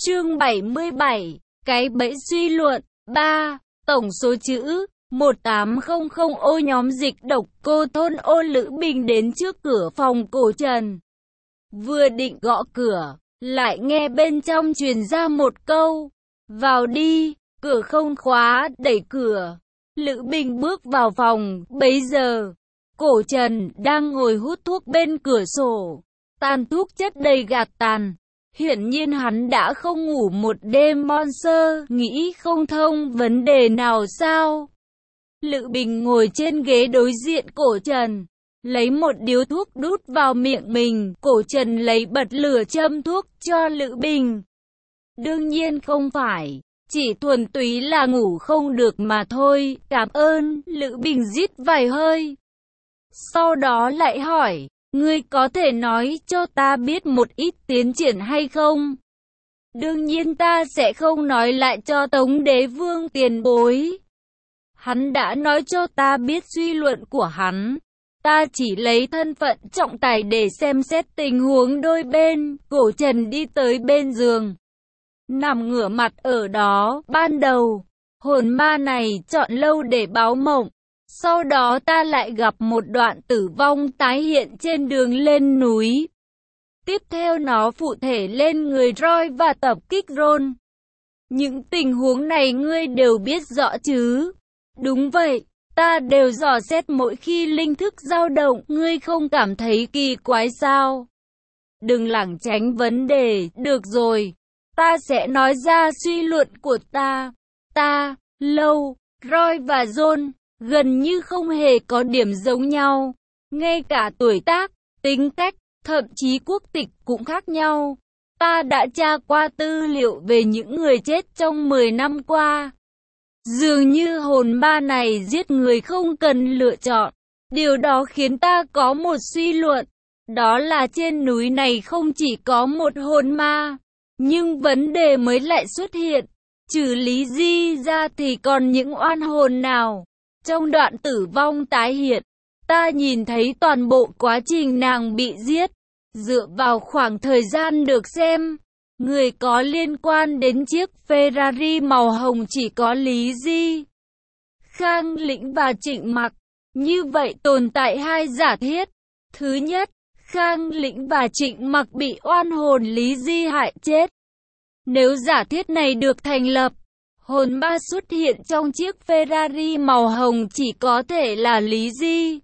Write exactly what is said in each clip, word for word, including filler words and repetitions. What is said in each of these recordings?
Chương bảy mươi bảy, cái bẫy suy luận. ba. Tổng số chữ một tám không không ô nhóm dịch độc cô thôn ô Lữ Bình đến trước cửa phòng Cổ Trần. Vừa định gõ cửa, lại nghe bên trong truyền ra một câu: "Vào đi." Cửa không khóa, đẩy cửa. Lữ Bình bước vào phòng, bấy giờ Cổ Trần đang ngồi hút thuốc bên cửa sổ. Tàn thuốc chất đầy gạt tàn. Hiển nhiên hắn đã không ngủ một đêm monster, nghĩ không thông vấn đề nào sao. Lữ Bình ngồi trên ghế đối diện Cổ Trần, lấy một điếu thuốc đút vào miệng mình. Cổ Trần lấy bật lửa châm thuốc cho Lữ Bình. Đương nhiên không phải, chỉ thuần túy là ngủ không được mà thôi. Cảm ơn. Lữ Bình rít vài hơi. Sau đó lại hỏi: "Ngươi có thể nói cho ta biết một ít tiến triển hay không?" "Đương nhiên ta sẽ không nói lại cho Tống Đế Vương tiền bối. Hắn đã nói cho ta biết suy luận của hắn. Ta chỉ lấy thân phận trọng tài để xem xét tình huống đôi bên." Cổ Trần đi tới bên giường, nằm ngửa mặt ở đó. "Ban đầu, hồn ma này chọn lâu để báo mộng. Sau đó ta lại gặp một đoạn tử vong tái hiện trên đường lên núi. Tiếp theo nó phụ thể lên người Roy và tập kích Ron. Những tình huống này ngươi đều biết rõ chứ?" "Đúng vậy, ta đều dò xét mỗi khi linh thức dao động. Ngươi không cảm thấy kỳ quái sao?" "Đừng lảng tránh vấn đề." "Được rồi, ta sẽ nói ra suy luận của ta. Ta, Lâu, Roy và John gần như không hề có điểm giống nhau. Ngay cả tuổi tác, tính cách, thậm chí quốc tịch cũng khác nhau. Ta đã tra qua tư liệu về những người chết trong mười năm qua. Dường như hồn ma này giết người không cần lựa chọn. Điều đó khiến ta có một suy luận. Đó là trên núi này không chỉ có một hồn ma, nhưng vấn đề mới lại xuất hiện. Trừ Lý Di ra thì còn những oan hồn nào?" Trong đoạn tử vong tái hiện, ta nhìn thấy toàn bộ quá trình nàng bị giết. Dựa vào khoảng thời gian được xem, người có liên quan đến chiếc Ferrari màu hồng chỉ có Lý Di, Khang Lĩnh và Trịnh Mặc. Như vậy tồn tại hai giả thiết. Thứ nhất, Khang Lĩnh và Trịnh Mặc bị oan hồn Lý Di hại chết. Nếu giả thiết này được thành lập, hồn ma xuất hiện trong chiếc Ferrari màu hồng chỉ có thể là Lý Di.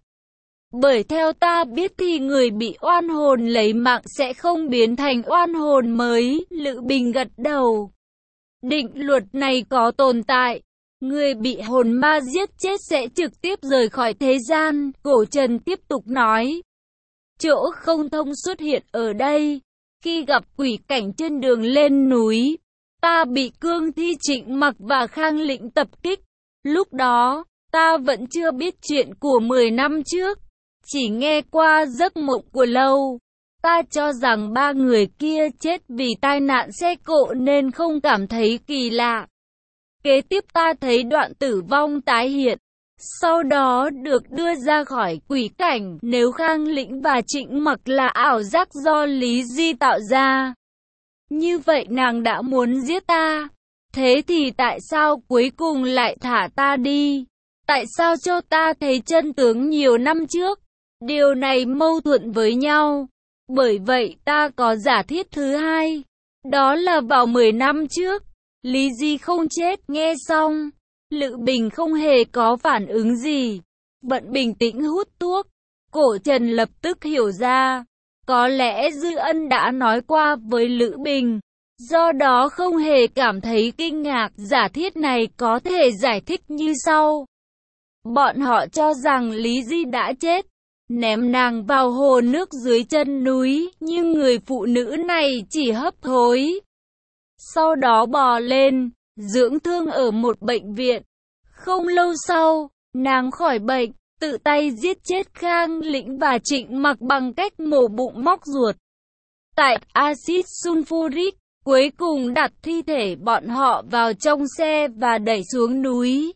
Bởi theo ta biết thì người bị oan hồn lấy mạng sẽ không biến thành oan hồn mới. Lữ Bình gật đầu. Định luật này có tồn tại. Người bị hồn ma giết chết sẽ trực tiếp rời khỏi thế gian. Cổ Trần tiếp tục nói. Chỗ không thông xuất hiện ở đây. Khi gặp quỷ cảnh trên đường lên núi, ta bị Cương Thi, Trịnh Mặc và Khang Lĩnh tập kích. Lúc đó, ta vẫn chưa biết chuyện của mười năm trước, chỉ nghe qua giấc mộng của Lâu. Ta cho rằng ba người kia chết vì tai nạn xe cộ nên không cảm thấy kỳ lạ. Kế tiếp ta thấy đoạn tử vong tái hiện, sau đó được đưa ra khỏi quỷ cảnh. Nếu Khang Lĩnh và Trịnh Mặc là ảo giác do Lý Di tạo ra, như vậy nàng đã muốn giết ta. Thế thì tại sao cuối cùng lại thả ta đi? Tại sao cho ta thấy chân tướng nhiều năm trước? Điều này mâu thuẫn với nhau. Bởi vậy ta có giả thiết thứ hai. Đó là vào mười năm trước, Lý Di không chết. Nghe xong, Lữ Bình không hề có phản ứng gì, vẫn bình tĩnh hút thuốc. Cổ Trần lập tức hiểu ra. Có lẽ Dư Ân đã nói qua với Lữ Bình, do đó không hề cảm thấy kinh ngạc. Giả thiết này có thể giải thích như sau. Bọn họ cho rằng Lý Di đã chết, ném nàng vào hồ nước dưới chân núi, nhưng người phụ nữ này chỉ hấp hối. Sau đó bò lên, dưỡng thương ở một bệnh viện. Không lâu sau, nàng khỏi bệnh, tự tay giết chết Khang Lĩnh và Trịnh Mặc bằng cách mổ bụng móc ruột. Tại axit sulfuric, cuối cùng đặt thi thể bọn họ vào trong xe và đẩy xuống núi.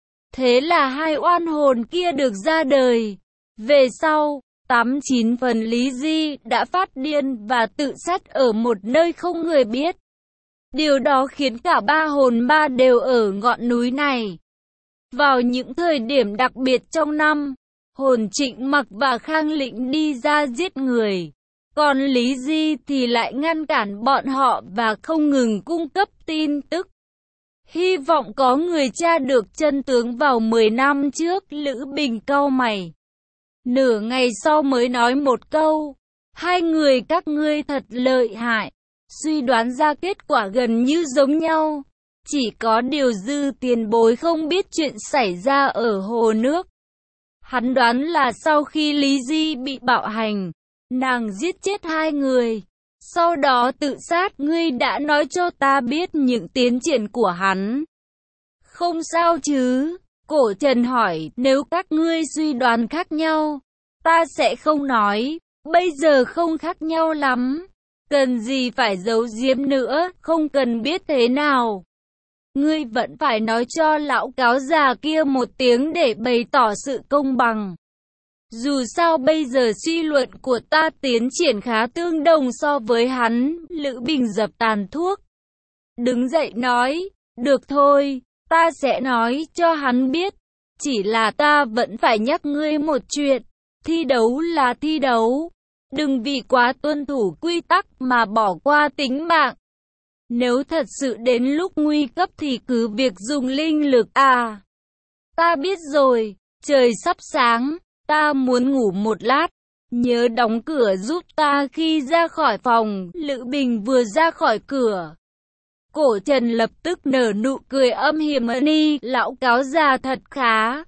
Thế là hai oan hồn kia được ra đời. Về sau, tám chín phần Lý Di đã phát điên và tự sát ở một nơi không người biết. Điều đó khiến cả ba hồn ma đều ở ngọn núi này. Vào những thời điểm đặc biệt trong năm, hồn Trịnh Mặc và Khang Lĩnh đi ra giết người. Còn Lý Di thì lại ngăn cản bọn họ và không ngừng cung cấp tin tức. Hy vọng có người tra được chân tướng vào mười năm trước. Lữ Bình cau mày. Nửa ngày sau mới nói một câu. Hai người các ngươi thật lợi hại. Suy đoán ra kết quả gần như giống nhau. Chỉ có điều Dư tiền bối không biết chuyện xảy ra ở hồ nước. Hắn đoán là sau khi Lý Di bị bạo hành, nàng giết chết hai người. Sau đó tự sát. Ngươi đã nói cho ta biết những tiến triển của hắn. Không sao chứ? Cổ Trần hỏi. Nếu các ngươi suy đoán khác nhau, ta sẽ không nói. Bây giờ không khác nhau lắm. Cần gì phải giấu giếm nữa, không cần biết thế nào. Ngươi vẫn phải nói cho lão cáo già kia một tiếng để bày tỏ sự công bằng. Dù sao bây giờ suy luận của ta tiến triển khá tương đồng so với hắn. Lữ Bình dập tàn thuốc, đứng dậy nói, được thôi, ta sẽ nói cho hắn biết. Chỉ là ta vẫn phải nhắc ngươi một chuyện, thi đấu là thi đấu. Đừng vì quá tuân thủ quy tắc mà bỏ qua tính mạng. Nếu thật sự đến lúc nguy cấp thì cứ việc dùng linh lực. À, ta biết rồi, trời sắp sáng, ta muốn ngủ một lát. Nhớ đóng cửa giúp ta khi ra khỏi phòng. Lữ Bình vừa ra khỏi cửa, Cổ Trần lập tức nở nụ cười âm hiểm. Ni, lão cáo già thật khá.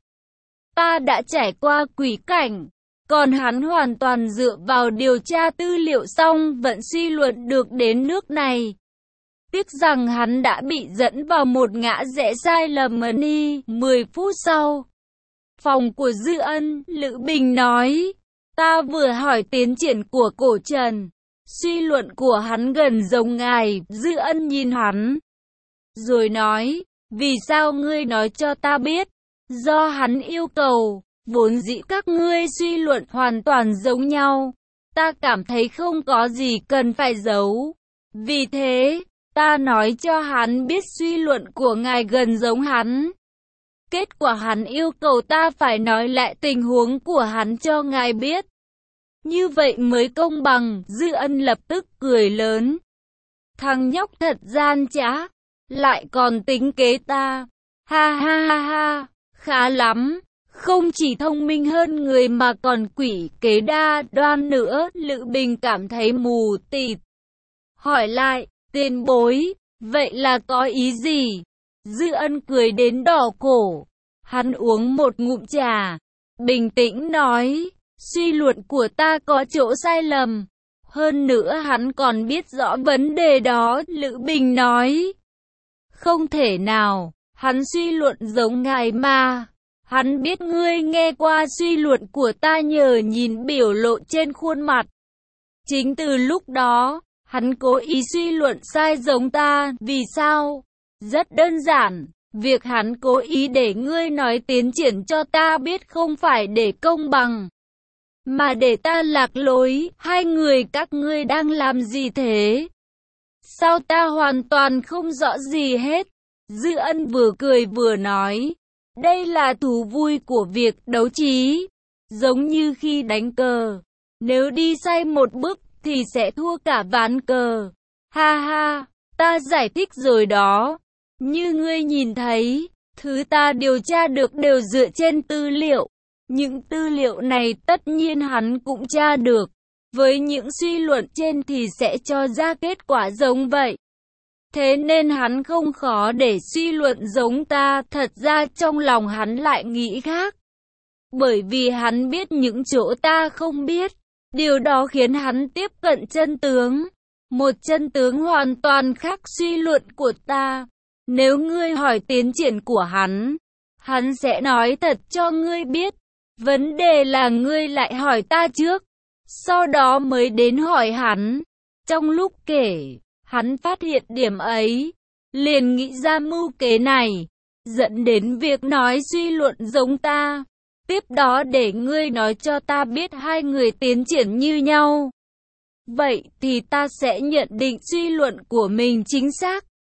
Ta đã trải qua quỷ cảnh. Còn hắn hoàn toàn dựa vào điều tra tư liệu xong vẫn suy luận được đến nước này. Tiếc rằng hắn đã bị dẫn vào một ngã rẽ sai lầm. Ni, mười phút sau, phòng của Dư Ân, Lữ Bình nói, ta vừa hỏi tiến triển của Cổ Trần. Suy luận của hắn gần giống ngài. Dư Ân nhìn hắn, rồi nói, vì sao ngươi nói cho ta biết? Do hắn yêu cầu. Vốn dĩ các ngươi suy luận hoàn toàn giống nhau. Ta cảm thấy không có gì cần phải giấu. Vì thế, ta nói cho hắn biết suy luận của ngài gần giống hắn. Kết quả hắn yêu cầu ta phải nói lại tình huống của hắn cho ngài biết. Như vậy mới công bằng. Dư Ân lập tức cười lớn. Thằng nhóc thật gian trá, lại còn tính kế ta. Ha ha ha ha, khá lắm. Không chỉ thông minh hơn người mà còn quỷ kế đa đoan nữa. Lữ Bình cảm thấy mù tịt. Hỏi lại, tiền bối, vậy là có ý gì? Dư Ân cười đến đỏ cổ. Hắn uống một ngụm trà, bình tĩnh nói, suy luận của ta có chỗ sai lầm. Hơn nữa hắn còn biết rõ vấn đề đó. Lữ Bình nói, không thể nào, hắn suy luận giống ngài mà. Hắn biết ngươi nghe qua suy luận của ta nhờ nhìn biểu lộ trên khuôn mặt. Chính từ lúc đó, hắn cố ý suy luận sai giống ta. Vì sao? Rất đơn giản. Việc hắn cố ý để ngươi nói tiến triển cho ta biết không phải để công bằng, mà để ta lạc lối. Hai người các ngươi đang làm gì thế? Sao ta hoàn toàn không rõ gì hết? Dư Ân vừa cười vừa nói, đây là thú vui của việc đấu trí. Giống như khi đánh cờ, nếu đi sai một bước thì sẽ thua cả ván cờ. Ha ha, ta giải thích rồi đó. Như ngươi nhìn thấy, thứ ta điều tra được đều dựa trên tư liệu. Những tư liệu này tất nhiên hắn cũng tra được. Với những suy luận trên thì sẽ cho ra kết quả giống vậy. Thế nên hắn không khó để suy luận giống ta. Thật ra trong lòng hắn lại nghĩ khác. Bởi vì hắn biết những chỗ ta không biết. Điều đó khiến hắn tiếp cận chân tướng. Một chân tướng hoàn toàn khác suy luận của ta. Nếu ngươi hỏi tiến triển của hắn, hắn sẽ nói thật cho ngươi biết. Vấn đề là ngươi lại hỏi ta trước, sau đó mới đến hỏi hắn. Trong lúc kể, hắn phát hiện điểm ấy, liền nghĩ ra mưu kế này, dẫn đến việc nói suy luận giống ta. Tiếp đó để ngươi nói cho ta biết hai người tiến triển như nhau. Vậy thì ta sẽ nhận định suy luận của mình chính xác.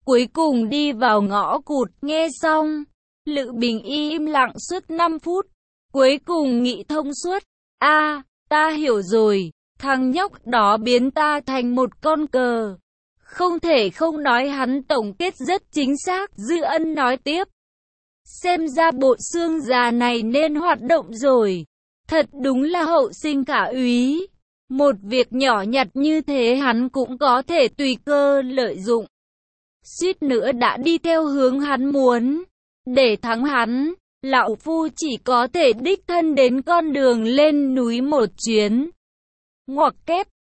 cuối cùng đi vào ngõ cụt. Nghe xong, Lữ Bình im lặng suốt năm phút, cuối cùng nghĩ thông suốt. A, à, ta hiểu rồi, thằng nhóc đó biến ta thành một con cờ. Không thể không nói hắn tổng kết rất chính xác. Dư Ân nói tiếp. Xem ra bộ xương già này nên hoạt động rồi. Thật đúng là hậu sinh khả úy. Một việc nhỏ nhặt như thế hắn cũng có thể tùy cơ lợi dụng. Suýt nữa đã đi theo hướng hắn muốn. Để thắng hắn, lão phu chỉ có thể đích thân đến con đường lên núi một chuyến. Ngoặc kép,